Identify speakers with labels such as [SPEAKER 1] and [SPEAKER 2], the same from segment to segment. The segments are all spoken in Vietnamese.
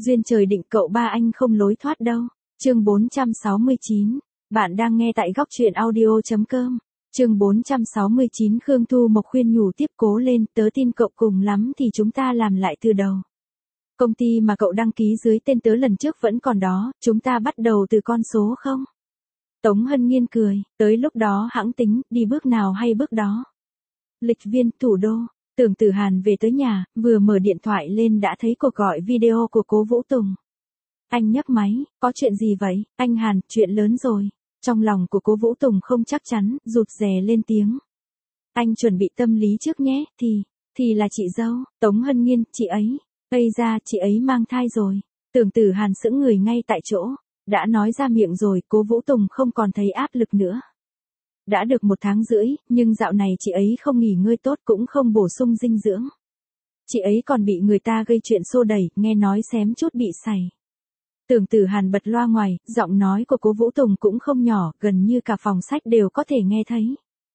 [SPEAKER 1] Duyên trời định cậu ba anh không lối thoát đâu. Chương 469. Bạn đang nghe tại góc truyện audio.com. Chương 469 Khương Thu Mộc khuyên nhủ tiếp cố lên, tớ tin cậu cùng lắm thì chúng ta làm lại từ đầu. Công ty mà cậu đăng ký dưới tên tớ lần trước vẫn còn đó, chúng ta bắt đầu từ con số không? Tống Hân Nhiên cười, tới lúc đó hãng tính, đi bước nào hay bước đó. Lịch viên, thủ đô. Tưởng Tử Hàn về tới nhà, vừa mở điện thoại lên đã thấy cuộc gọi video của Cố Vũ Tùng. Anh nhấc máy, có chuyện gì vậy? Anh Hàn, chuyện lớn rồi. Trong lòng của Cố Vũ Tùng không chắc chắn, rụt rè lên tiếng. Anh chuẩn bị tâm lý trước nhé, thì là chị dâu, Tống Hân Nhiên, chị ấy. Ây ra, chị ấy mang thai rồi. Tưởng Tử Hàn sững người ngay tại chỗ. Đã nói ra miệng rồi, Cố Vũ Tùng không còn thấy áp lực nữa. Đã được 1 tháng rưỡi, nhưng dạo này chị ấy không nghỉ ngơi tốt cũng không bổ sung dinh dưỡng. Chị ấy còn bị người ta gây chuyện xô đẩy, nghe nói xém chút bị sảy. Tưởng Tử Hàn bật loa ngoài, giọng nói của Cố Vũ Tùng cũng không nhỏ, gần như cả phòng sách đều có thể nghe thấy.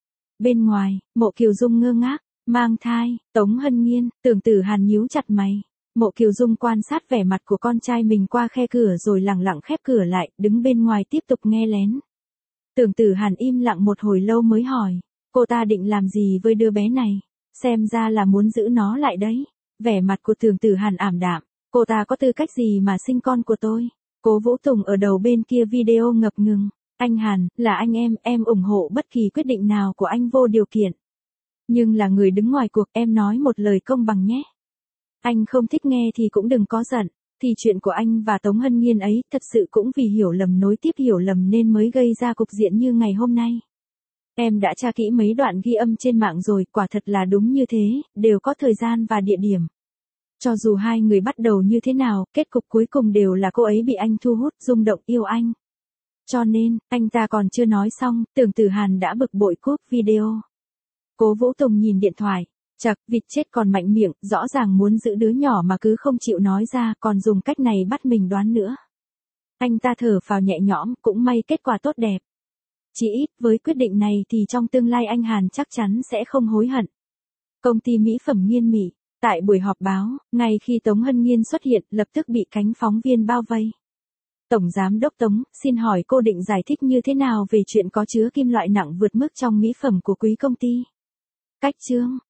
[SPEAKER 1] Bên ngoài, Mộ Kiều Dung ngơ ngác, mang thai, Tống Hân Nhiên, Tưởng Tử Hàn nhíu chặt mày. Mộ Kiều Dung quan sát vẻ mặt của con trai mình qua khe cửa rồi lẳng lặng khép cửa lại, đứng bên ngoài tiếp tục nghe lén. Tưởng Tử Hàn im lặng một hồi lâu mới hỏi, cô ta định làm gì với đứa bé này? Xem ra là muốn giữ nó lại đấy. Vẻ mặt của Tưởng Tử Hàn ảm đạm, cô ta có tư cách gì mà sinh con của tôi? Cố Vũ Tùng ở đầu bên kia video ngập ngừng, anh Hàn, là anh em ủng hộ bất kỳ quyết định nào của anh vô điều kiện. Nhưng là người đứng ngoài cuộc, em nói một lời công bằng nhé. Anh không thích nghe thì cũng đừng có giận. Thì chuyện của anh và Tống Hân Nhiên ấy thật sự cũng vì hiểu lầm nối tiếp hiểu lầm nên mới gây ra cục diện như ngày hôm nay. Em đã tra kỹ mấy đoạn ghi âm trên mạng rồi, quả thật là đúng như thế, đều có thời gian và địa điểm. Cho dù hai người bắt đầu như thế nào, kết cục cuối cùng đều là cô ấy bị anh thu hút, rung động yêu anh. Cho nên, anh ta còn chưa nói xong, Tưởng Tử Hàn đã bực bội cúp video. Cố Vũ Tùng nhìn điện thoại. Chật, vịt chết còn mạnh miệng, rõ ràng muốn giữ đứa nhỏ mà cứ không chịu nói ra, còn dùng cách này bắt mình đoán nữa. Anh ta thở phào nhẹ nhõm, cũng may kết quả tốt đẹp. Chỉ ít, với quyết định này thì trong tương lai anh Hàn chắc chắn sẽ không hối hận. Công ty mỹ phẩm Nghiên Mỹ, tại buổi họp báo, ngay khi Tống Hân Nhiên xuất hiện, lập tức bị cánh phóng viên bao vây. Tổng Giám đốc Tống, xin hỏi cô định giải thích như thế nào về chuyện có chứa kim loại nặng vượt mức trong mỹ phẩm của quý công ty? Cách chương,